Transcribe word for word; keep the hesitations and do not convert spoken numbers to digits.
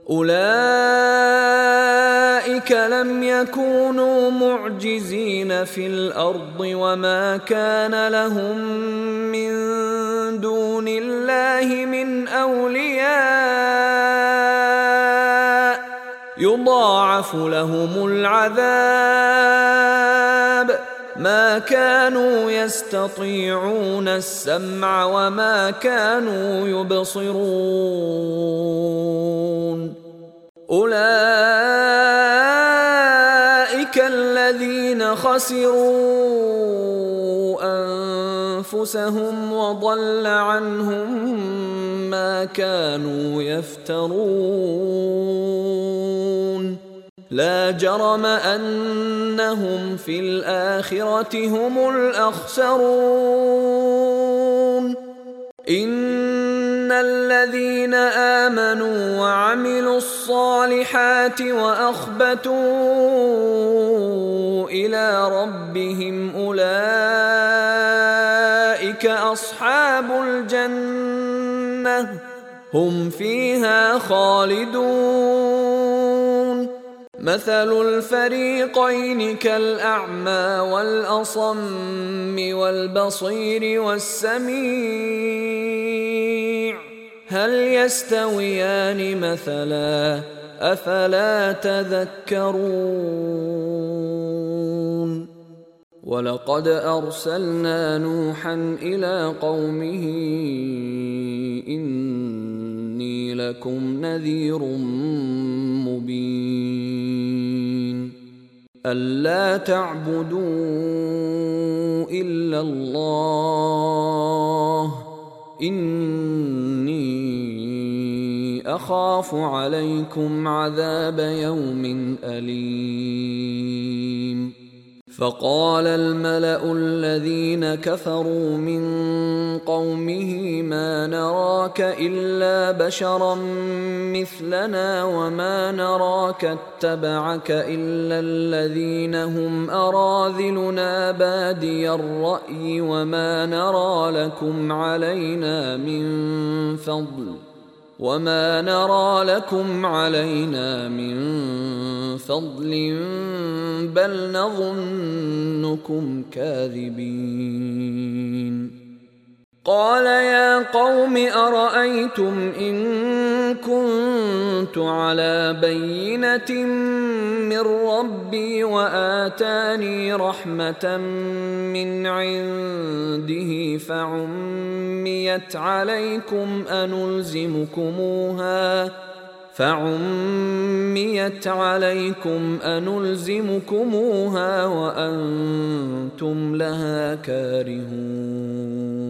أولئك لم يكونوا معجزين في الأرض وما كان لهم من دون الله من أولياء يضاعف لهم العذاب ما كانوا يستطيعون السمع وما كانوا يبصرون أولئك الذين خسروا أنفسهم وضل عنهم ما كانوا يفترون لا جرم أنهم في الآخرة هم الأخسرون إن الذين آمنوا وعملوا الصالحات وأخبتوا إلى ربهم أولئك أصحاب الجنة هم فيها خالدون مثل الفريقين كالأعمى والأصم والبصير والسميع هل يستويان مثلا أفلا تذكرون ولقد أرسلنا نوحا إلى قومه إني لكم نذير مبين ألا تعبدوا إلا الله إني أخاف عليكم عذاب يوم أليم فقال الملأ الذين كفروا من قومه ما نراك إلا بشرا مثلنا وما نراك اتبعك إلا الذين هم أراذلنا بادي الرأي وما نرى لكم علينا من فضل وما نرى لكم علينا من فضل بل نظنكم كاذبين قال يا قوم أرأيتم إن كنت على بينة من ربي وآتاني رحمة من عنده فعميت عليكم أنلزمكموها فعميت عليكم أنلزمكموها وأنتم لها كارهون